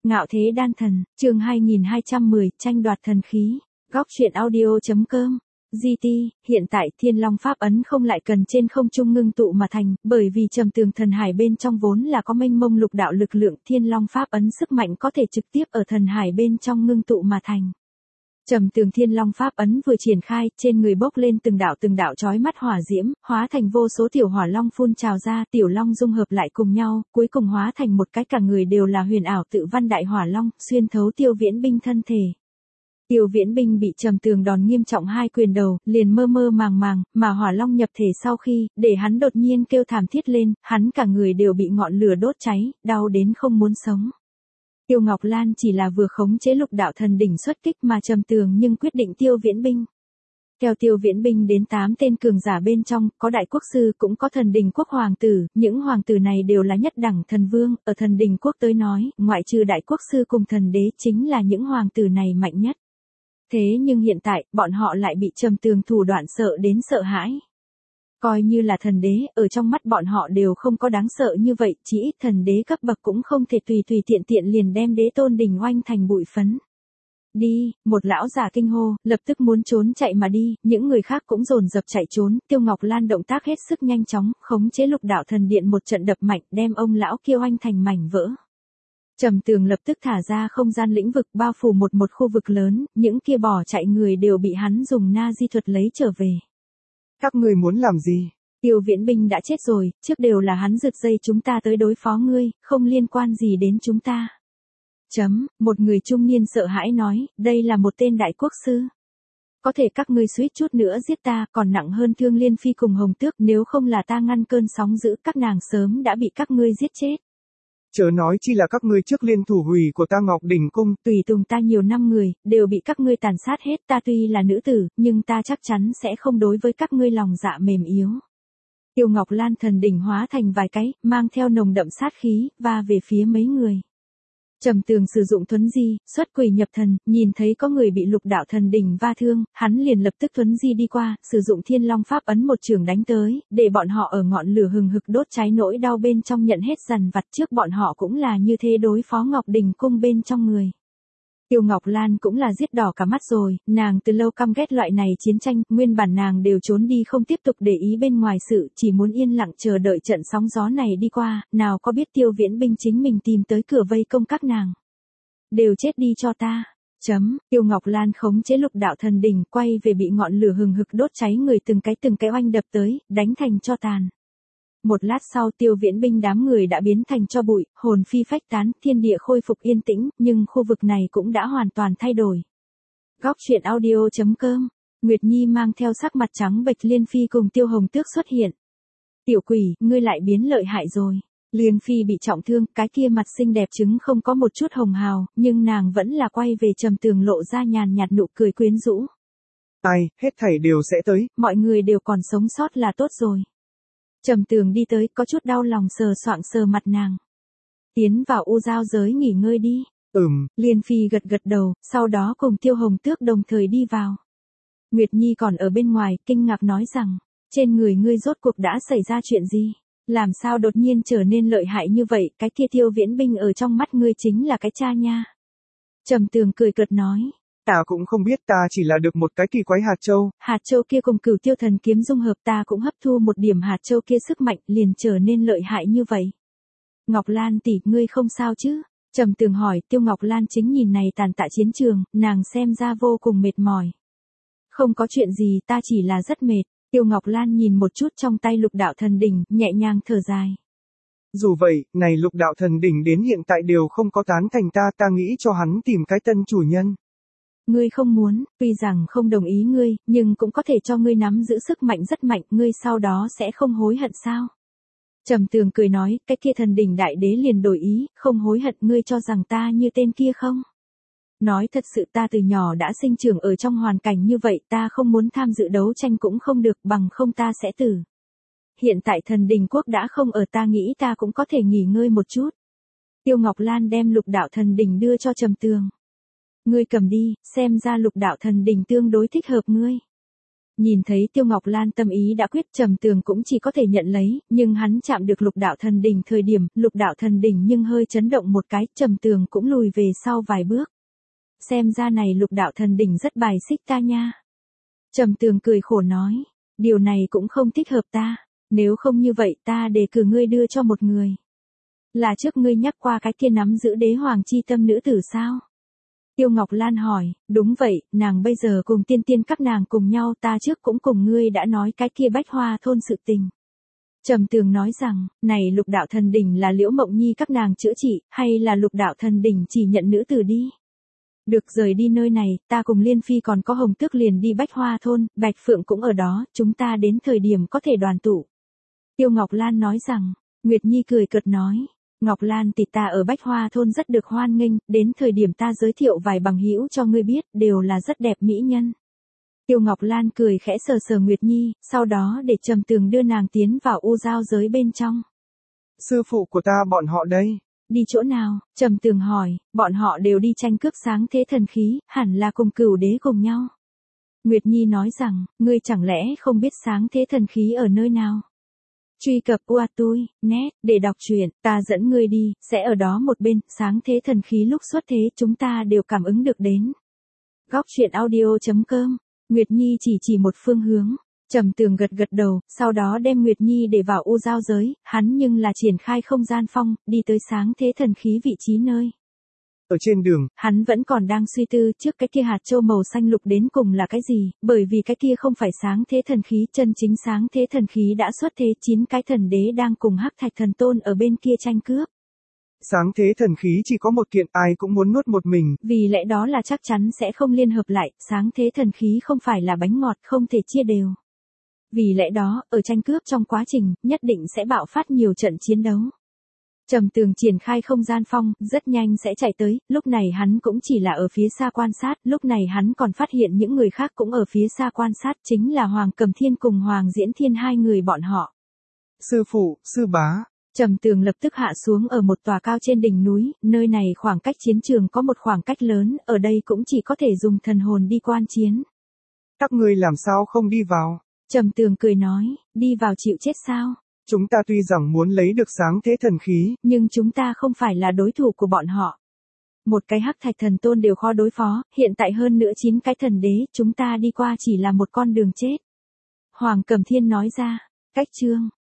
Ngạo thế đan thần, chương 2210, tranh đoạt thần khí. Góc truyện audio.com. GT, hiện tại Thiên Long Pháp ấn không lại cần trên không trung ngưng tụ mà thành, bởi vì trầm tường thần hải bên trong vốn là có mênh mông lục đạo lực lượng, Thiên Long Pháp ấn sức mạnh có thể trực tiếp ở thần hải bên trong ngưng tụ mà thành. Trầm tường Thiên Long Pháp ấn vừa triển khai, trên người bốc lên từng đạo chói mắt hỏa diễm, hóa thành vô số tiểu hỏa long phun trào ra, tiểu long dung hợp lại cùng nhau, cuối cùng hóa thành một cái cả người đều là huyền ảo tự văn đại hỏa long, xuyên thấu Tiêu Viễn Binh thân thể. Tiêu Viễn Binh bị trầm tường đòn nghiêm trọng hai quyền đầu, liền mơ mơ màng màng, mà hỏa long nhập thể sau khi, để hắn đột nhiên kêu thảm thiết lên, hắn cả người đều bị ngọn lửa đốt cháy, đau đến không muốn sống. Tiêu Ngọc Lan chỉ là vừa khống chế lục đạo thần đỉnh xuất kích mà trầm tường nhưng quyết định Tiêu Viễn Binh. Theo Tiêu Viễn Binh đến 8 tên cường giả bên trong, có đại quốc sư cũng có thần đình quốc hoàng tử, những hoàng tử này đều là nhất đẳng thần vương, ở thần đình quốc tới nói, ngoại trừ đại quốc sư cùng thần đế chính là những hoàng tử này mạnh nhất. Thế nhưng hiện tại, bọn họ lại bị trầm tường thủ đoạn sợ đến sợ hãi. Coi như là thần đế, ở trong mắt bọn họ đều không có đáng sợ như vậy, chỉ ít thần đế cấp bậc cũng không thể tùy tiện liền đem đế tôn đình oanh thành bụi phấn. Đi, một lão già kinh hô, lập tức muốn trốn chạy mà đi, những người khác cũng dồn dập chạy trốn, Tiêu Ngọc Lan động tác hết sức nhanh chóng, khống chế lục đạo thần điện một trận đập mạnh, đem ông lão kia oanh thành mảnh vỡ. Trầm tường lập tức thả ra không gian lĩnh vực bao phủ một khu vực lớn, những kia bỏ chạy người đều bị hắn dùng na di thuật lấy trở về. Các ngươi muốn làm gì? Tiêu Viễn Binh đã chết rồi, trước đều là hắn giật dây chúng ta tới đối phó ngươi, không liên quan gì đến chúng ta. Một người trung niên sợ hãi nói, đây là một tên đại quốc sư. Có thể các ngươi suýt chút nữa giết ta, còn nặng hơn Thương Liên Phi cùng Hồng Tước, nếu không là ta ngăn cơn sóng dữ, các nàng sớm đã bị các ngươi giết chết. Chớ nói chi là các ngươi trước liên thủ hủy của ta Ngọc Đỉnh Cung. Tùy tùng ta nhiều năm người, đều bị các ngươi tàn sát hết, ta tuy là nữ tử, nhưng ta chắc chắn sẽ không đối với các ngươi lòng dạ mềm yếu. Tiêu Ngọc Lan thần đỉnh hóa thành vài cái, mang theo nồng đậm sát khí, và về phía mấy người. Trầm tường sử dụng thuấn di, xuất quỷ nhập thần, nhìn thấy có người bị lục đạo thần đỉnh va thương, hắn liền lập tức thuấn di đi qua, sử dụng Thiên Long Pháp ấn một trường đánh tới, để bọn họ ở ngọn lửa hừng hực đốt cháy nỗi đau bên trong nhận hết dằn vặt, trước bọn họ cũng là như thế đối phó Ngọc Đình Cung bên trong người. Tiêu Ngọc Lan cũng là giết đỏ cả mắt rồi, nàng từ lâu căm ghét loại này chiến tranh, nguyên bản nàng đều trốn đi không tiếp tục để ý bên ngoài sự, chỉ muốn yên lặng chờ đợi trận sóng gió này đi qua, nào có biết Tiêu Viễn Binh chính mình tìm tới cửa vây công các nàng. Đều chết đi cho ta. Tiêu Ngọc Lan khống chế lục đạo thần đỉnh quay về bị ngọn lửa hừng hực đốt cháy người từng cái oanh đập tới, đánh thành cho tàn. Một lát sau Tiêu Viễn Binh đám người đã biến thành tro bụi, hồn phi phách tán, thiên địa khôi phục yên tĩnh, nhưng khu vực này cũng đã hoàn toàn thay đổi. Góc truyện audio.com. Nguyệt Nhi mang theo sắc mặt trắng bệch Liên Phi cùng Tiêu Hồng Tước xuất hiện. Tiểu quỷ, ngươi lại biến lợi hại rồi. Liên Phi bị trọng thương, cái kia mặt xinh đẹp trứng không có một chút hồng hào, nhưng nàng vẫn là quay về trầm tường lộ ra nhàn nhạt nụ cười quyến rũ. Ai, hết thảy đều sẽ tới. Mọi người đều còn sống sót là tốt rồi. Trầm tường đi tới, có chút đau lòng sờ mặt nàng. Tiến vào u giao giới nghỉ ngơi đi. Liên Phi gật đầu, sau đó cùng Tiêu Hồng Tước đồng thời đi vào. Nguyệt Nhi còn ở bên ngoài, kinh ngạc nói rằng, trên người ngươi rốt cuộc đã xảy ra chuyện gì? Làm sao đột nhiên trở nên lợi hại như vậy, cái kia Tiêu Viễn Binh ở trong mắt ngươi chính là cái cha nha. Trầm tường cười cợt nói. Ta cũng không biết, ta chỉ là được một cái kỳ quái hạt châu. Hạt châu kia cùng Cửu Tiêu thần kiếm dung hợp, ta cũng hấp thu một điểm hạt châu kia sức mạnh, liền trở nên lợi hại như vậy. Ngọc Lan tỷ, ngươi không sao chứ? Trầm tường hỏi. Tiêu Ngọc Lan chính nhìn này tàn tạ chiến trường, nàng xem ra vô cùng mệt mỏi. Không có chuyện gì, ta chỉ là rất mệt. Tiêu Ngọc Lan nhìn một chút trong tay lục đạo thần đỉnh, nhẹ nhàng thở dài. Dù vậy, này lục đạo thần đỉnh đến hiện tại đều không có tán thành ta nghĩ cho hắn tìm cái tân chủ nhân. Ngươi không muốn, tuy rằng không đồng ý ngươi, nhưng cũng có thể cho ngươi nắm giữ sức mạnh rất mạnh, ngươi sau đó sẽ không hối hận sao? Trầm tường cười nói, cái kia thần đỉnh đại đế liền đổi ý, không hối hận, ngươi cho rằng ta như tên kia không? Nói thật sự ta từ nhỏ đã sinh trưởng ở trong hoàn cảnh như vậy, ta không muốn tham dự đấu tranh cũng không được, bằng không ta sẽ tử. Hiện tại thần đình quốc đã không ở, ta nghĩ ta cũng có thể nghỉ ngơi một chút. Tiêu Ngọc Lan đem lục đạo thần đỉnh đưa cho Trầm tường. Ngươi cầm đi, xem ra lục đạo thần đỉnh tương đối thích hợp ngươi. Nhìn thấy Tiêu Ngọc Lan tâm ý đã quyết, Trầm Tường cũng chỉ có thể nhận lấy, nhưng hắn chạm được Lục Đạo Thần Đỉnh thời điểm, Lục Đạo Thần Đỉnh nhưng hơi chấn động một cái, Trầm Tường cũng lùi về sau vài bước. Xem ra này Lục Đạo Thần Đỉnh rất bài xích ta nha. Trầm Tường cười khổ nói, điều này cũng không thích hợp ta, nếu không như vậy ta đề cử ngươi đưa cho một người. Là trước ngươi nhắc qua cái kia nắm giữ đế hoàng chi tâm nữ tử sao? Tiêu Ngọc Lan hỏi, đúng vậy, nàng bây giờ cùng tiên tiên các nàng cùng nhau, ta trước cũng cùng ngươi đã nói cái kia Bách Hoa thôn sự tình. Trầm Tường nói rằng, này Lục Đạo Thần Đỉnh là Liễu Mộng Nhi các nàng chữa trị, hay là Lục Đạo Thần Đỉnh chỉ nhận nữ tử đi? Được, rời đi nơi này, ta cùng Liên Phi còn có Hồng Tước liền đi Bách Hoa thôn, Bạch Phượng cũng ở đó, chúng ta đến thời điểm có thể đoàn tụ. Tiêu Ngọc Lan nói rằng, Nguyệt Nhi cười cợt nói, Ngọc Lan tỷ, ta ở Bách Hoa thôn rất được hoan nghênh, đến thời điểm ta giới thiệu vài bằng hữu cho ngươi biết, đều là rất đẹp mỹ nhân. Tiêu Ngọc Lan cười khẽ sờ sờ Nguyệt Nhi, sau đó để Trầm Tường đưa nàng tiến vào u giao giới bên trong. Sư phụ của ta bọn họ đây. Đi chỗ nào? Trầm Tường hỏi, bọn họ đều đi tranh cướp sáng thế thần khí, hẳn là cùng Cửu Đế cùng nhau. Nguyệt Nhi nói rằng, ngươi chẳng lẽ không biết sáng thế thần khí ở nơi nào? Truy cập uatui.net để đọc truyện, ta dẫn ngươi đi, sẽ ở đó một bên, sáng thế thần khí lúc xuất thế chúng ta đều cảm ứng được đến. Góc truyện audio.com, Nguyệt Nhi chỉ một phương hướng. Trầm Tường gật gật đầu, sau đó đem Nguyệt Nhi để vào u giao giới, hắn nhưng là triển khai không gian phong, đi tới sáng thế thần khí vị trí nơi. Ở trên đường, hắn vẫn còn đang suy tư trước cái kia hạt châu màu xanh lục đến cùng là cái gì, bởi vì cái kia không phải sáng thế thần khí, chân chính sáng thế thần khí đã xuất thế, 9 cái thần đế đang cùng Hắc Thạch Thần Tôn ở bên kia tranh cướp. Sáng thế thần khí chỉ có một kiện, ai cũng muốn nuốt một mình. Vì lẽ đó là chắc chắn sẽ không liên hợp lại, sáng thế thần khí không phải là bánh ngọt, không thể chia đều. Vì lẽ đó, ở tranh cướp trong quá trình, nhất định sẽ bạo phát nhiều trận chiến đấu. Trầm Tường triển khai không gian phong, rất nhanh sẽ chạy tới, lúc này hắn cũng chỉ là ở phía xa quan sát, lúc này hắn còn phát hiện những người khác cũng ở phía xa quan sát, chính là Hoàng Cầm Thiên cùng Hoàng Diễn Thiên, hai người bọn họ. Sư phụ, sư bá. Trầm Tường lập tức hạ xuống ở một tòa cao trên đỉnh núi, nơi này khoảng cách chiến trường có một khoảng cách lớn, ở đây cũng chỉ có thể dùng thần hồn đi quan chiến. Các ngươi làm sao không đi vào? Trầm Tường cười nói, đi vào chịu chết sao? Chúng ta tuy rằng muốn lấy được sáng thế thần khí, nhưng chúng ta không phải là đối thủ của bọn họ. Một cái Hắc Thạch Thần Tôn đều khó đối phó, hiện tại hơn nữa 9 cái thần đế, chúng ta đi qua chỉ là một con đường chết. Hoàng Cầm Thiên nói ra, cách chương.